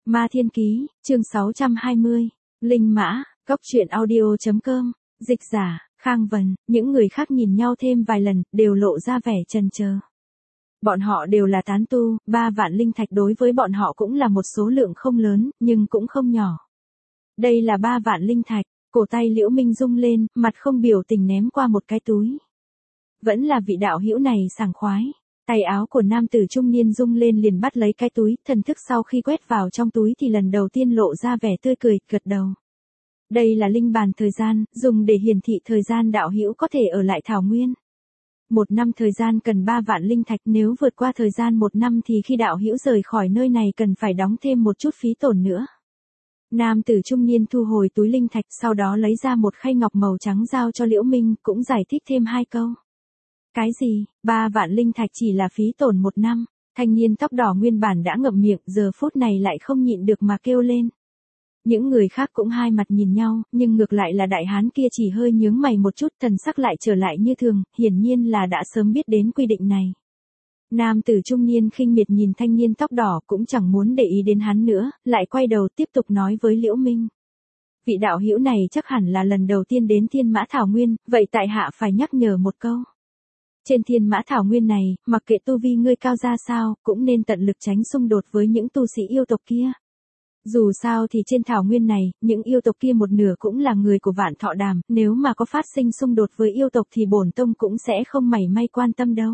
Ma Thiên Ký, chương 620, Linh Mã, Cốc truyện audio.com, dịch giả, Khang Vân, những người khác nhìn nhau thêm vài lần, đều lộ ra vẻ chần chờ. Bọn họ đều là tán tu, 3 vạn linh thạch đối với bọn họ cũng là một số lượng không lớn, nhưng cũng không nhỏ. Đây là 3 vạn linh thạch, cổ tay Liễu Minh rung lên, mặt không biểu tình ném qua một cái túi. Vẫn là vị đạo hữu này sảng khoái. Tay áo của nam tử trung niên rung lên liền bắt lấy cái túi, thần thức sau khi quét vào trong túi thì lần đầu tiên lộ ra vẻ tươi cười, gật đầu. Đây là linh bàn thời gian, dùng để hiển thị thời gian đạo hữu có thể ở lại Thảo Nguyên. 1 năm thời gian cần 3 vạn linh thạch, nếu vượt qua thời gian 1 năm thì khi đạo hữu rời khỏi nơi này cần phải đóng thêm một chút phí tổn nữa. Nam tử trung niên thu hồi túi linh thạch, sau đó lấy ra một khay ngọc màu trắng giao cho Liễu Minh, cũng giải thích thêm 2 câu. Cái gì, 3 vạn linh thạch chỉ là phí tổn 1 năm, thanh niên tóc đỏ nguyên bản đã ngậm miệng, giờ phút này lại không nhịn được mà kêu lên. Những người khác cũng hai mặt nhìn nhau, nhưng ngược lại là đại hán kia chỉ hơi nhướng mày một chút, thần sắc lại trở lại như thường, hiển nhiên là đã sớm biết đến quy định này. Nam tử trung niên khinh miệt nhìn thanh niên tóc đỏ cũng chẳng muốn để ý đến hắn nữa, lại quay đầu tiếp tục nói với Liễu Minh. Vị đạo hữu này chắc hẳn là lần đầu tiên đến Thiên Mã Thảo Nguyên, vậy tại hạ phải nhắc nhở một câu. Trên Thiên Mã Thảo Nguyên này, mặc kệ tu vi ngươi cao ra sao, cũng nên tận lực tránh xung đột với những tu sĩ yêu tộc kia. Dù sao thì trên Thảo Nguyên này, những yêu tộc kia một nửa cũng là người của Vạn Thọ Đàm, nếu mà có phát sinh xung đột với yêu tộc thì bổn tông cũng sẽ không mảy may quan tâm đâu.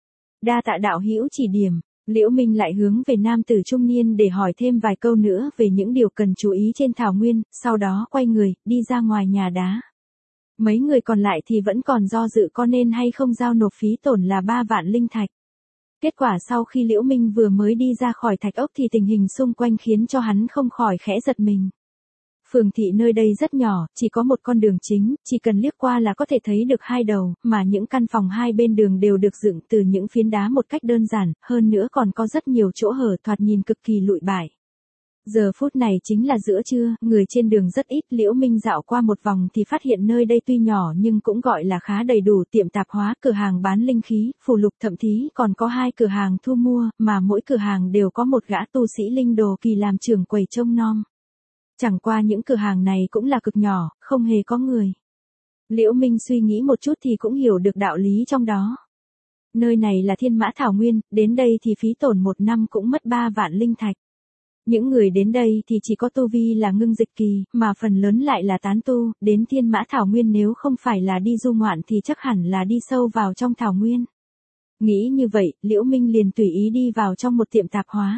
Đa tạ đạo hữu chỉ điểm, Liễu Minh lại hướng về nam tử trung niên để hỏi thêm vài câu nữa về những điều cần chú ý trên Thảo Nguyên, sau đó quay người, đi ra ngoài nhà đá. Mấy người còn lại thì vẫn còn do dự có nên hay không giao nộp phí tổn là 3 vạn linh thạch. Kết quả sau khi Liễu Minh vừa mới đi ra khỏi thạch ốc thì tình hình xung quanh khiến cho hắn không khỏi khẽ giật mình. Phường thị nơi đây rất nhỏ, chỉ có một con đường chính, chỉ cần liếc qua là có thể thấy được 2 đầu, mà những căn phòng hai bên đường đều được dựng từ những phiến đá một cách đơn giản, hơn nữa còn có rất nhiều chỗ hở thoạt nhìn cực kỳ lụi bại. Giờ phút này chính là giữa trưa, người trên đường rất ít, Liễu Minh dạo qua một vòng thì phát hiện nơi đây tuy nhỏ nhưng cũng gọi là khá đầy đủ, tiệm tạp hóa, cửa hàng bán linh khí, phù lục, thậm chí còn có 2 cửa hàng thu mua, mà mỗi cửa hàng đều có một gã tu sĩ linh đồ kỳ làm trưởng quầy trông nom. Chẳng qua những cửa hàng này cũng là cực nhỏ, không hề có người. Liễu Minh suy nghĩ một chút thì cũng hiểu được đạo lý trong đó. Nơi này là Thiên Mã Thảo Nguyên, đến đây thì phí tổn 1 năm cũng mất 3 vạn linh thạch. Những người đến đây thì chỉ có tu vi là ngưng dịch kỳ, mà phần lớn lại là tán tu, đến Thiên Mã Thảo Nguyên nếu không phải là đi du ngoạn thì chắc hẳn là đi sâu vào trong Thảo Nguyên. Nghĩ như vậy, Liễu Minh liền tùy ý đi vào trong một tiệm tạp hóa.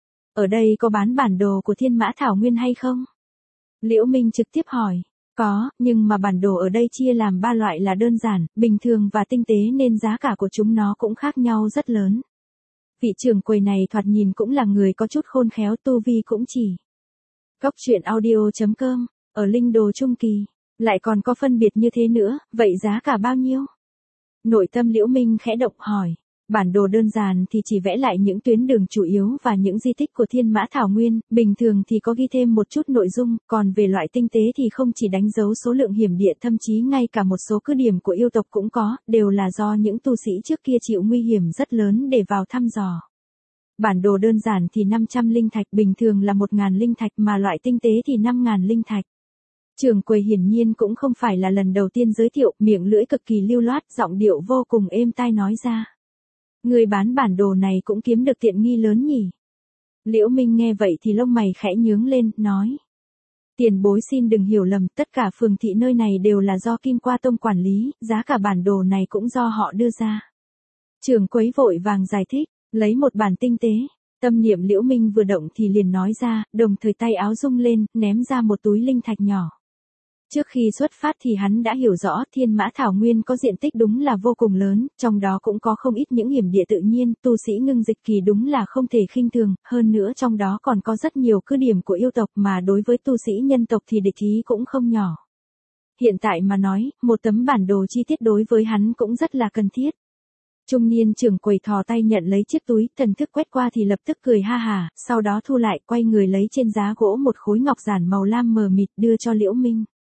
Ở đây có bán bản đồ của Thiên Mã Thảo Nguyên hay không? Liễu Minh trực tiếp hỏi. Có, nhưng mà bản đồ ở đây chia làm 3 loại là đơn giản, bình thường và tinh tế nên giá cả của chúng nó cũng khác nhau rất lớn. Vị trưởng quầy này thoạt nhìn cũng là người có chút khôn khéo, tu vi cũng chỉ. Cốc truyện audio.com, ở linh đồ trung kỳ, lại còn có phân biệt như thế nữa, vậy giá cả bao nhiêu? Nội tâm Liễu Minh khẽ động hỏi. Bản đồ đơn giản thì chỉ vẽ lại những tuyến đường chủ yếu và những di tích của Thiên Mã Thảo Nguyên, bình thường thì có ghi thêm một chút nội dung, còn về loại tinh tế thì không chỉ đánh dấu số lượng hiểm địa, thậm chí ngay cả một số cứ điểm của yêu tộc cũng có, đều là do những tu sĩ trước kia chịu nguy hiểm rất lớn để vào thăm dò. Bản đồ đơn giản thì 500 linh thạch, bình thường là 1.000 linh thạch, mà loại tinh tế thì 5.000 linh thạch. Trưởng quầy hiển nhiên cũng không phải là lần đầu tiên giới thiệu, miệng lưỡi cực kỳ lưu loát, giọng điệu vô cùng êm tai nói ra. Người bán bản đồ này cũng kiếm được tiện nghi lớn nhỉ? Liễu Minh nghe vậy thì lông mày khẽ nhướng lên, nói. Tiền bối xin đừng hiểu lầm, tất cả phường thị nơi này đều là do Kim Qua Tông quản lý, giá cả bản đồ này cũng do họ đưa ra. Trưởng quầy vội vàng giải thích, lấy một bản tinh tế. Tâm niệm Liễu Minh vừa động thì liền nói ra, đồng thời tay áo rung lên, ném ra một túi linh thạch nhỏ. Trước khi xuất phát thì hắn đã hiểu rõ Thiên Mã Thảo Nguyên có diện tích đúng là vô cùng lớn, trong đó cũng có không ít những hiểm địa tự nhiên, tu sĩ ngưng dịch kỳ đúng là không thể khinh thường, hơn nữa trong đó còn có rất nhiều cứ điểm của yêu tộc mà đối với tu sĩ nhân tộc thì địch ý cũng không nhỏ. Hiện tại mà nói, một tấm bản đồ chi tiết đối với hắn cũng rất là cần thiết. Trung niên trưởng quầy thò tay nhận lấy chiếc túi, thần thức quét qua thì lập tức cười ha hà, sau đó thu lại, quay người lấy trên giá gỗ một khối ngọc giản màu lam mờ mịt đưa cho Liễu Minh.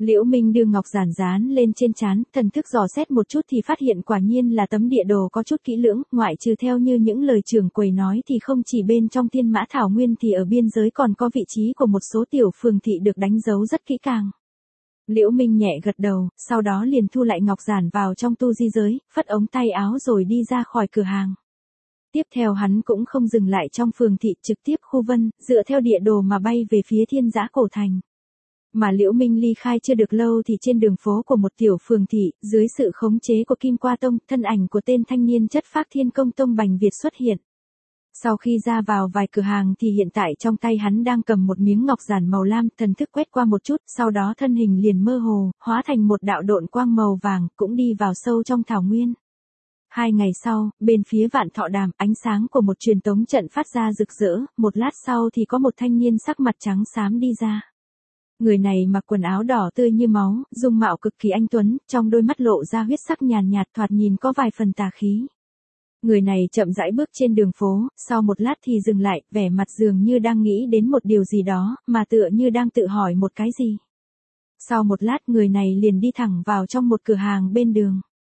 Liễu Minh đưa ngọc giản dán lên trên trán, thần thức dò xét một chút thì phát hiện quả nhiên là tấm địa đồ có chút kỹ lưỡng, ngoại trừ theo như những lời trưởng quầy nói thì không chỉ bên trong Thiên Mã Thảo Nguyên thì ở biên giới còn có vị trí của một số tiểu phường thị được đánh dấu rất kỹ càng. Liễu Minh nhẹ gật đầu, sau đó liền thu lại ngọc giản vào trong tu di giới, phất ống tay áo rồi đi ra khỏi cửa hàng. Tiếp theo hắn cũng không dừng lại trong phường thị, trực tiếp khu vân, dựa theo địa đồ mà bay về phía Thiên Giã cổ thành. Mà Liễu Minh ly khai chưa được lâu thì trên đường phố của một tiểu phường thị, dưới sự khống chế của Kim Qua Tông, thân ảnh của tên thanh niên chất phác Thiên Công Tông Bành Việt xuất hiện. Sau khi ra vào vài cửa hàng thì hiện tại trong tay hắn đang cầm một miếng ngọc giản màu lam, thần thức quét qua một chút, sau đó thân hình liền mơ hồ, hóa thành một đạo độn quang màu vàng, cũng đi vào sâu trong thảo nguyên. 2 ngày sau, bên phía Vạn Thọ Đàm, ánh sáng của một truyền tống trận phát ra rực rỡ, một lát sau thì có một thanh niên sắc mặt trắng xám đi ra. Người này mặc quần áo đỏ tươi như máu, dung mạo cực kỳ anh tuấn, trong đôi mắt lộ ra huyết sắc nhàn nhạt thoạt nhìn có vài phần tà khí. Người này chậm rãi bước trên đường phố, sau một lát thì dừng lại, vẻ mặt dường như đang nghĩ đến một điều gì đó, mà tựa như đang tự hỏi một cái gì. Sau một lát người này liền đi thẳng vào trong một cửa hàng bên đường.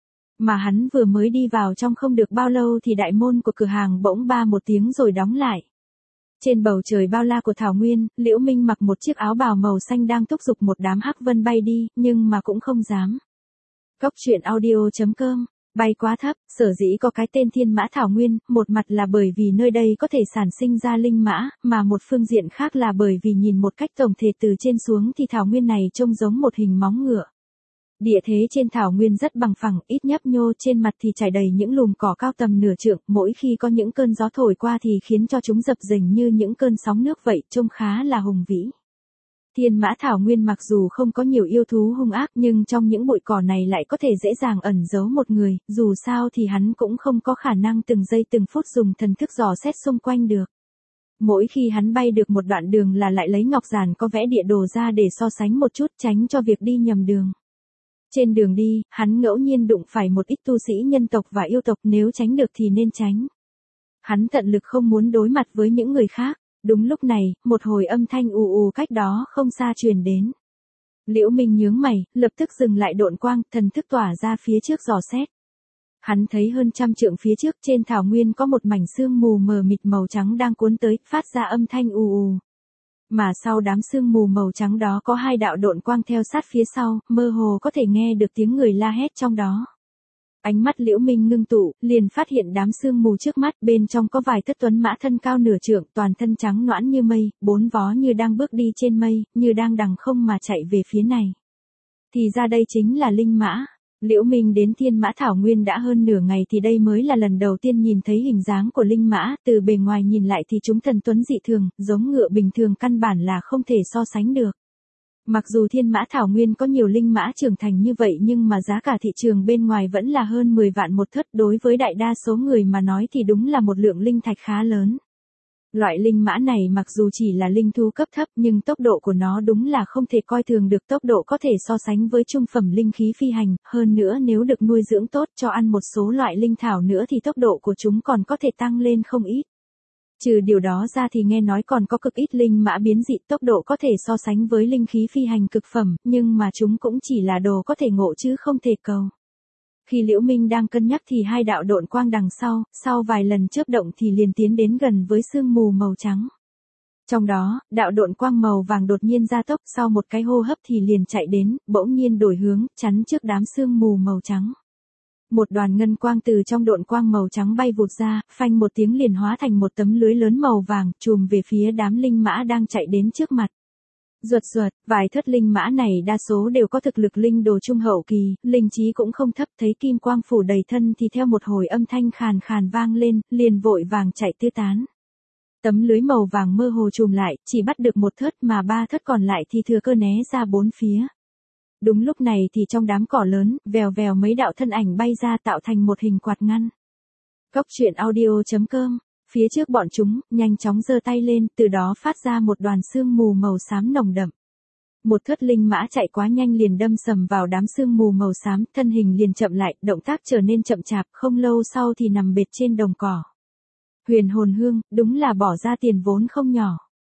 Mà hắn vừa mới đi vào trong không được bao lâu thì đại môn của cửa hàng bỗng ba một tiếng rồi đóng lại. Trên bầu trời bao la của Thảo Nguyên, Liễu Minh mặc một chiếc áo bào màu xanh đang thúc giục một đám hắc vân bay đi, nhưng mà cũng không dám. Cốc truyện audio.com, bay quá thấp, sở dĩ có cái tên Thiên Mã Thảo Nguyên, một mặt là bởi vì nơi đây có thể sản sinh ra linh mã, mà một phương diện khác là bởi vì nhìn một cách tổng thể từ trên xuống thì Thảo Nguyên này trông giống một hình móng ngựa. Địa thế trên thảo nguyên rất bằng phẳng, ít nhấp nhô, trên mặt thì trải đầy những lùm cỏ cao tầm nửa trượng, mỗi khi có những cơn gió thổi qua thì khiến cho chúng dập dềnh như những cơn sóng nước vậy, trông khá là hùng vĩ. Thiên Mã Thảo Nguyên mặc dù không có nhiều yêu thú hung ác nhưng trong những bụi cỏ này lại có thể dễ dàng ẩn giấu một người, dù sao thì hắn cũng không có khả năng từng giây từng phút dùng thần thức dò xét xung quanh được. Mỗi khi hắn bay được một đoạn đường là lại lấy ngọc giản có vẽ địa đồ ra để so sánh một chút, tránh cho việc đi nhầm đường. Trên đường đi, hắn ngẫu nhiên đụng phải một ít tu sĩ nhân tộc và yêu tộc, nếu tránh được thì nên tránh. Hắn tận lực không muốn đối mặt với những người khác. Đúng lúc này, một hồi âm thanh ù ù cách đó không xa truyền đến. Liễu Minh nhướng mày, lập tức dừng lại độn quang, thần thức tỏa ra phía trước dò xét. Hắn thấy hơn 100 trượng phía trước trên thảo nguyên có một mảnh sương mù mờ mịt màu trắng đang cuốn tới, phát ra âm thanh ù ù. Mà sau đám sương mù màu trắng đó có 2 đạo độn quang theo sát phía sau, mơ hồ có thể nghe được tiếng người la hét trong đó. Ánh mắt Liễu Minh ngưng tụ, liền phát hiện đám sương mù trước mắt, bên trong có vài thất tuấn mã thân cao nửa trượng, toàn thân trắng nõn như mây, 4 vó như đang bước đi trên mây, như đang đằng không mà chạy về phía này. Thì ra đây chính là linh mã. Liễu Minh đến Thiên Mã Thảo Nguyên đã hơn nửa ngày thì đây mới là lần đầu tiên nhìn thấy hình dáng của linh mã, từ bề ngoài nhìn lại thì chúng thần tuấn dị thường, giống ngựa bình thường căn bản là không thể so sánh được. Mặc dù Thiên Mã Thảo Nguyên có nhiều linh mã trưởng thành như vậy nhưng mà giá cả thị trường bên ngoài vẫn là hơn 10 vạn một thất, đối với đại đa số người mà nói thì đúng là một lượng linh thạch khá lớn. Loại linh mã này mặc dù chỉ là linh thú cấp thấp nhưng tốc độ của nó đúng là không thể coi thường được, tốc độ có thể so sánh với trung phẩm linh khí phi hành, hơn nữa nếu được nuôi dưỡng tốt cho ăn một số loại linh thảo nữa thì tốc độ của chúng còn có thể tăng lên không ít. Trừ điều đó ra thì nghe nói còn có cực ít linh mã biến dị, tốc độ có thể so sánh với linh khí phi hành cực phẩm, nhưng mà chúng cũng chỉ là đồ có thể ngộ chứ không thể cầu. Khi Liễu Minh đang cân nhắc thì 2 đạo độn quang đằng sau vài lần chớp động thì liền tiến đến gần với sương mù màu trắng. Trong đó, đạo độn quang màu vàng đột nhiên gia tốc, sau một cái hô hấp thì liền chạy đến, bỗng nhiên đổi hướng, chắn trước đám sương mù màu trắng. Một đoàn ngân quang từ trong độn quang màu trắng bay vụt ra, phanh một tiếng liền hóa thành một tấm lưới lớn màu vàng, trùm về phía đám linh mã đang chạy đến trước mặt. Ruột, vài thất linh mã này đa số đều có thực lực linh đồ trung hậu kỳ, linh trí cũng không thấp, thấy kim quang phủ đầy thân thì theo một hồi âm thanh khàn khàn vang lên, liền vội vàng chạy tứ tán. Tấm lưới màu vàng mơ hồ trùm lại, chỉ bắt được một thất mà 3 thất còn lại thì thừa cơ né ra 4 phía. Đúng lúc này thì trong đám cỏ lớn, vèo vèo mấy đạo thân ảnh bay ra tạo thành một hình quạt ngăn. Cốc truyện audio.com, phía trước bọn chúng, nhanh chóng giơ tay lên, từ đó phát ra một đoàn sương mù màu xám nồng đậm. Một thất linh mã chạy quá nhanh liền đâm sầm vào đám sương mù màu xám, thân hình liền chậm lại, động tác trở nên chậm chạp, không lâu sau thì nằm bệt trên đồng cỏ. Huyền hồn hương, đúng là bỏ ra tiền vốn không nhỏ.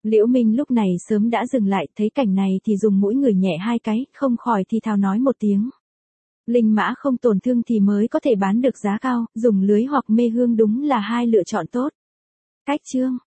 Liễu Minh lúc này sớm đã dừng lại, thấy cảnh này thì dùng mũi ngửi nhẹ hai cái, không khỏi thì thào nói một tiếng. Linh mã không tổn thương thì mới có thể bán được giá cao, dùng lưới hoặc mê hương đúng là hai lựa chọn tốt. Cách chương